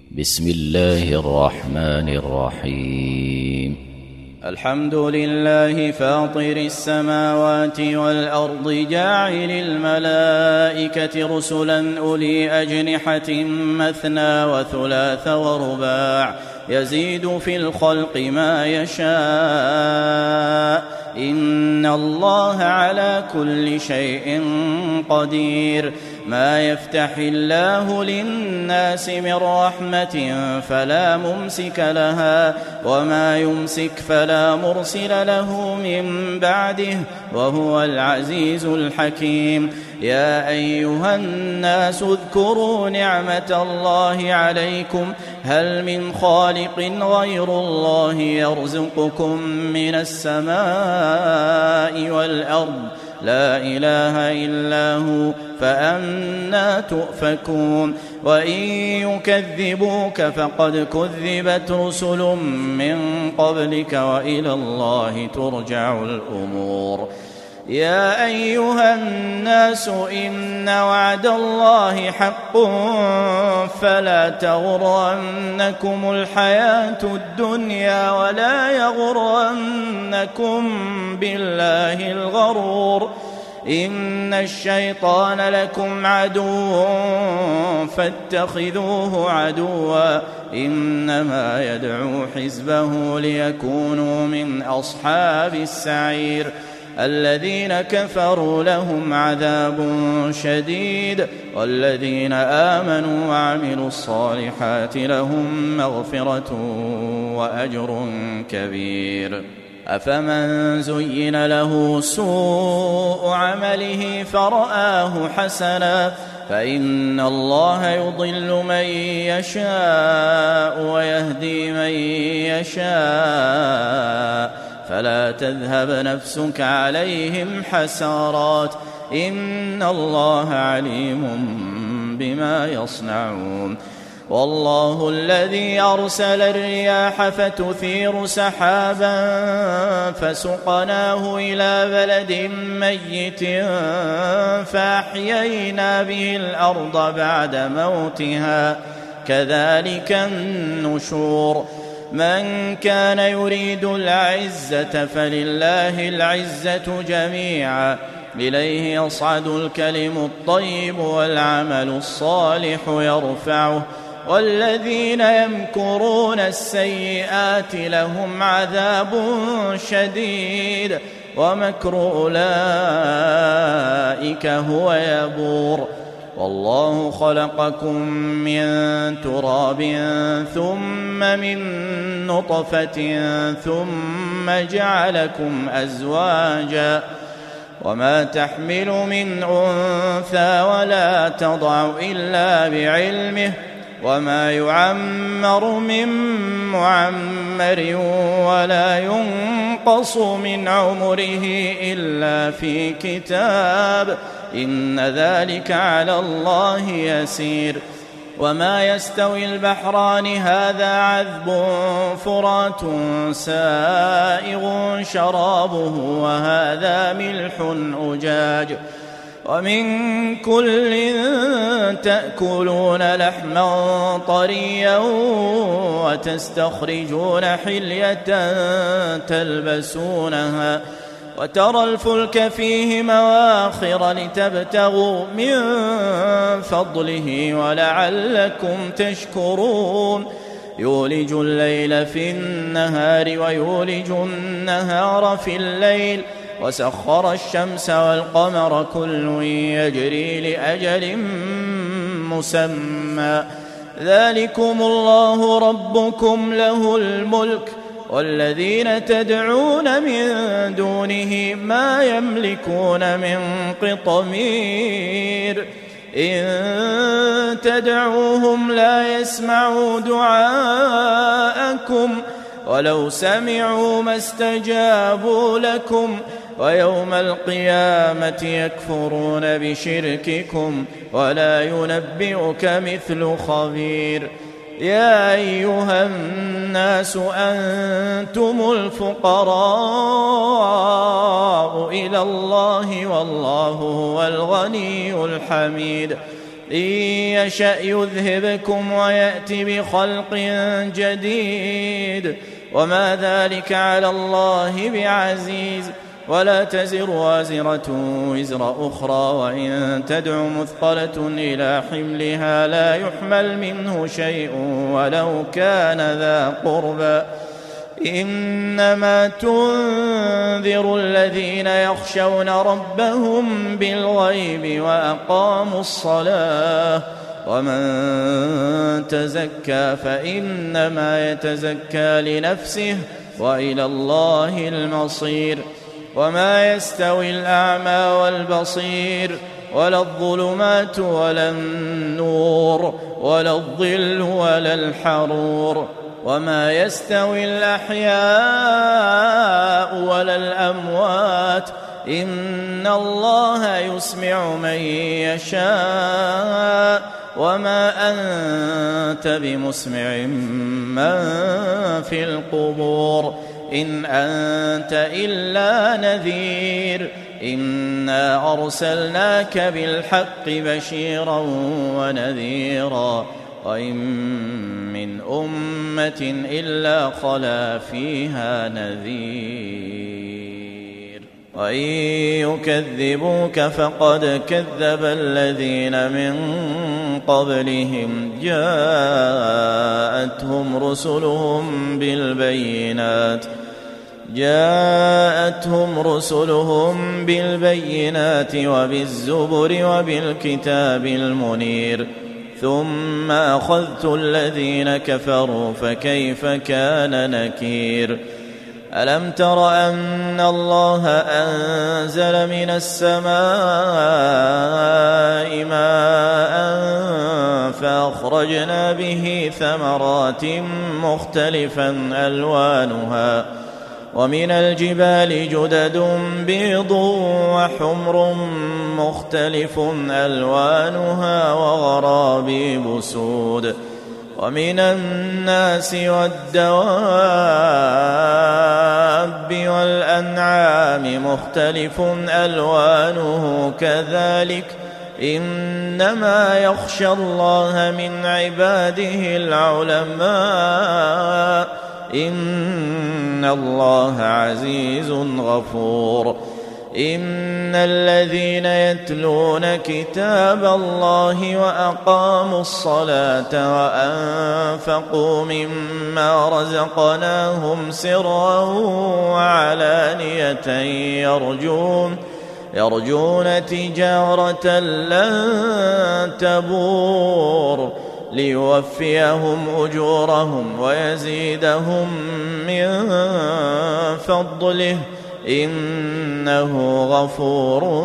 بسم الله الرحمن الرحيم. الحمد لله فاطر السماوات والأرض جاعل الملائكة رسلا أولي أجنحة مثنى وثلاث ورباع يزيد في الخلق ما يشاء إن الله على كل شيء قدير. ما يفتح الله للناس من رحمة فلا ممسك لها وما يمسك فلا مرسل له من بعده وهو العزيز الحكيم. يا أيها الناس اذكروا نعمة الله عليكم هل من خالق غير الله يرزقكم من السماء والأرض لا إله إلا هو فأنى تؤفكون. وإن يكذبوك فقد كذبت رسل من قبلك وإلى الله ترجع الأمور. يا أيها الناس إن وعد الله حق فلا تغرنكم الحياة الدنيا ولا يغرنكم بالله الغرور. إن الشيطان لكم عدو فاتخذوه عدوا إنما يدعو حزبه ليكونوا من أصحاب السعير. الذين كفروا لهم عذاب شديد والذين آمنوا وعملوا الصالحات لهم مغفرة وأجر كبير. أفمن زين له سوء عمله فرآه حسنا فإن الله يضل من يشاء ويهدي من يشاء فلا تذهب نفسك عليهم حسرات إن الله عليم بما يصنعون. والله الذي أرسل الرياح فتثير سحابا فسقناه إلى بلد ميت فأحيينا به الأرض بعد موتها كذلك النشور. من كان يريد العزة فلله العزة جميعا إليه يصعد الكلم الطيب والعمل الصالح يرفعه والذين يمكرون السيئات لهم عذاب شديد ومكر أولئك هو يبور. والله خلقكم من تراب ثم من نطفة ثم جعلكم أزواجا وما تحمل من أنثى ولا تضع إلا بعلمه وما يعمر من معمر ولا ينقص من عمره إلا في كتاب إن ذلك على الله يسير. وما يستوي البحران هذا عذب فرات سائغ شرابه وهذا ملح أجاج ومن كل تأكلون لحما طريا وتستخرجون حلية تلبسونها وترى الفلك فيه مواخر لتبتغوا من فضله ولعلكم تشكرون. يولج الليل في النهار ويولج النهار في الليل وسخر الشمس والقمر كل يجري لأجل مسمى ذلكم الله ربكم له الملك والذين تدعون من دونه ما يملكون من قطمير. إن تدعوهم لا يسمعوا دعاءكم ولو سمعوا ما استجابوا لكم ويوم القيامة يكفرون بشرككم ولا ينبئك مثل خبير. يا أيها الناس أنتم الفقراء إلى الله والله هو الغني الحميد. إن يشأ يذهبكم ويأت بخلق جديد وما ذلك على الله بعزيز ولا تزر وازرة وزر أخرى وإن تدع مثقلة إلى حملها لا يحمل منه شيء ولو كان ذا قربى إنما تنذر الذين يخشون ربهم بالغيب وأقاموا الصلاة ومن تزكى فإنما يتزكى لنفسه وإلى الله المصير وما يستوي الأعمى والبصير ولا الظلمات ولا النور ولا الظل ولا الحرور وما يستوي الأحياء ولا الأموات إن الله يسمع من يشاء وما أنت بمسمع من في القبور إن أنت إلا نذير إنا أرسلناك بالحق بشيرا ونذيرا وإن من أمة إلا خلا فيها نذير وإن يكذبوك فقد كذب الذين من قبلهم جاءتهم رسلهم بالبينات وبالزبر وبالكتاب المنير ثم أخذت الذين كفروا فكيف كان نكير ألم تر أن الله أنزل من السماء ماء فأخرجنا به ثمرات مختلفا ألوانها ومن الجبال جدد بيض وحمر مختلف ألوانها وغرابيب سود ومن الناس والدواب والأنعام مختلف ألوانه كذلك إنما يخشى الله من عباده العلماء إن الله عزيز غفور إن الذين يتلون كتاب الله وأقاموا الصلاة وأنفقوا مما رزقناهم سرا وعلانية يرجون تجارة لن تبور ليوفيهم أجورهم ويزيدهم من فضله إنه غفور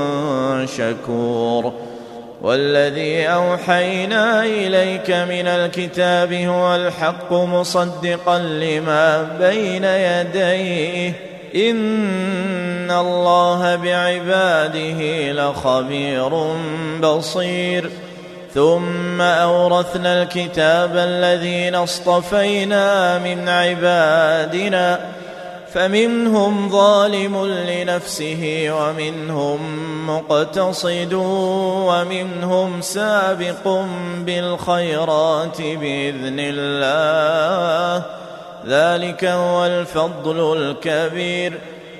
شكور والذي أوحينا إليك من الكتاب هو الحق مصدقا لما بين يديه إن الله بعباده لخبير بصير ثم أورثنا الكتاب الذين اصطفينا من عبادنا فمنهم ظالم لنفسه ومنهم مقتصد ومنهم سابق بالخيرات بإذن الله ذلك هو الفضل الكبير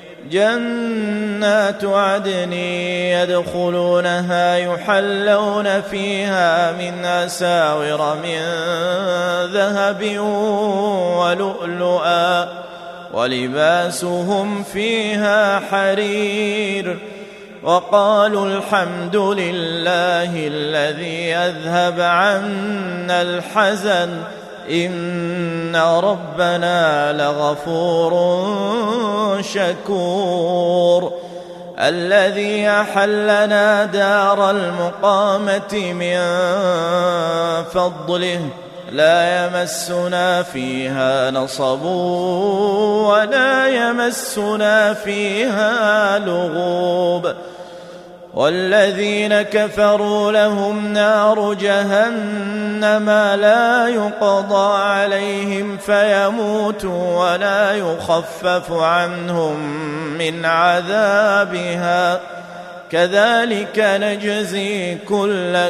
جنات عدن يدخلونها يحلون فيها من أساور من ذهب ولؤلؤا ولباسهم فيها حرير وقالوا الحمد لله الذي أذهب عنا الحزن إن ربنا لغفور شكور الذي أحلنا دار المقامة من فضله لا يمسنا فيها نصب ولا يمسنا فيها لغوب والذين كفروا لهم نار جهنم لا يقضى عليهم فيموتوا ولا يخفف عنهم من عذابها كذلك نجزي كل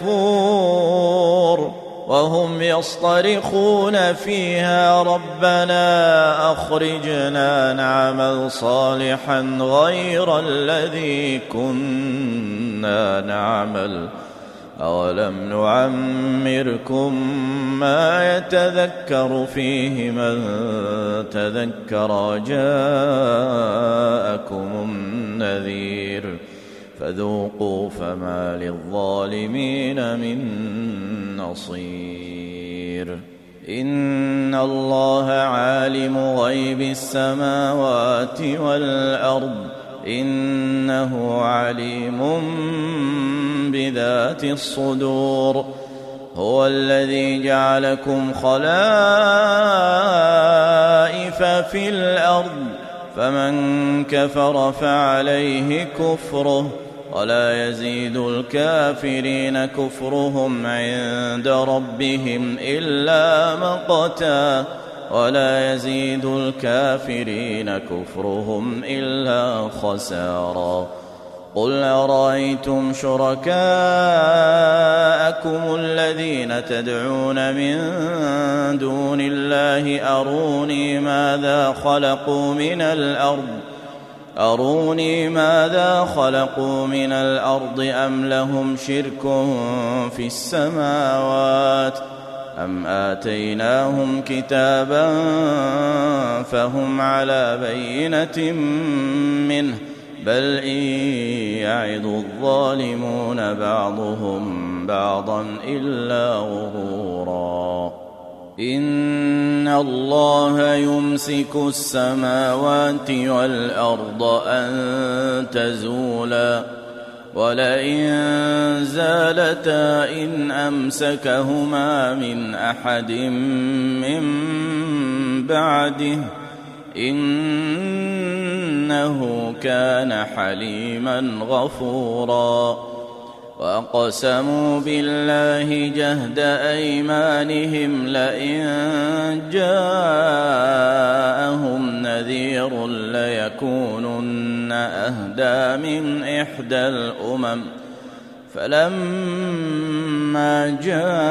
كفور وهم يصطرخون فيها ربنا أخرجنا نعمل صالحا غير الذي كنا نعمل أولم نعمركم ما يتذكر فيه من تذكر جاءكم النذير فذوقوا فما للظالمين من نصير إن الله عالم غيب السماوات والأرض إنه عليم بذات الصدور هو الذي جعلكم خلائف في الأرض فمن كفر فعليه كفره ولا يزيد الكافرين كفرهم عند ربهم إلا مقتا ولا يزيد الكافرين كفرهم إلا خسارا قل أرأيتم شركاءكم الذين تدعون من دون الله أروني ماذا خلقوا من الأرض أم لهم شرك في السماوات أم آتيناهم كتابا فهم على بينة منه بل إن يعظ الظالمون بعضهم بعضا إلا غرورا إن الله يمسك السماوات والأرض أن تزولا ولئن زالتا إن أمسكهما من أحد من بعده إنه كان حليما غفورا وأقسموا بالله جهد أيمانهم لئن جاءهم نذير ليكونن أهدى من إحدى الأمم فلما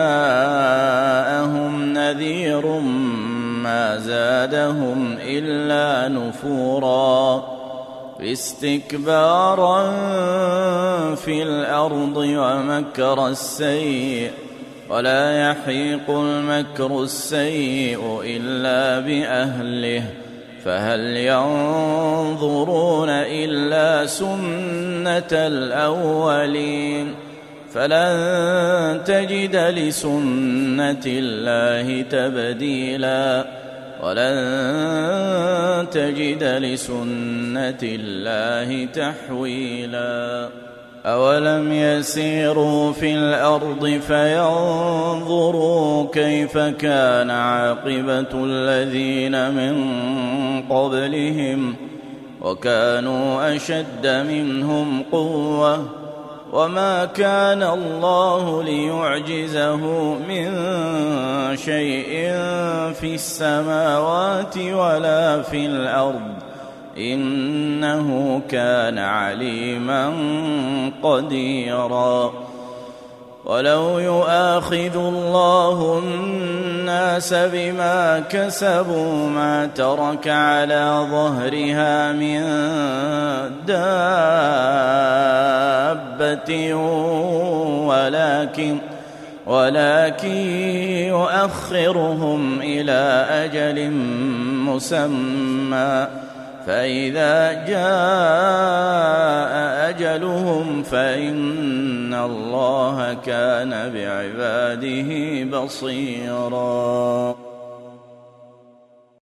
جاءهم نذير ما زادهم إلا نفورا استكبارا في الأرض ومكر السيء ولا يحيق المكر السيء إلا بأهله فهل ينظرون إلا سنة الأولين فلن تجد لسنة الله تبديلا ولن تجد لسنة الله تحويلا أولم يسيروا في الأرض فينظروا كيف كان عاقبة الذين من قبلهم وكانوا أشد منهم قوة وما كان الله ليعجزه من شيء في السماوات ولا في الأرض إنه كان عليما قديرا ولو يؤاخذ الله الناس بما كسبوا ما ترك على ظهرها من دابة ولكن يؤخرهم إلى أجل مسمى فإذا جاء أجلهم فإن الله كان بعباده بصيرا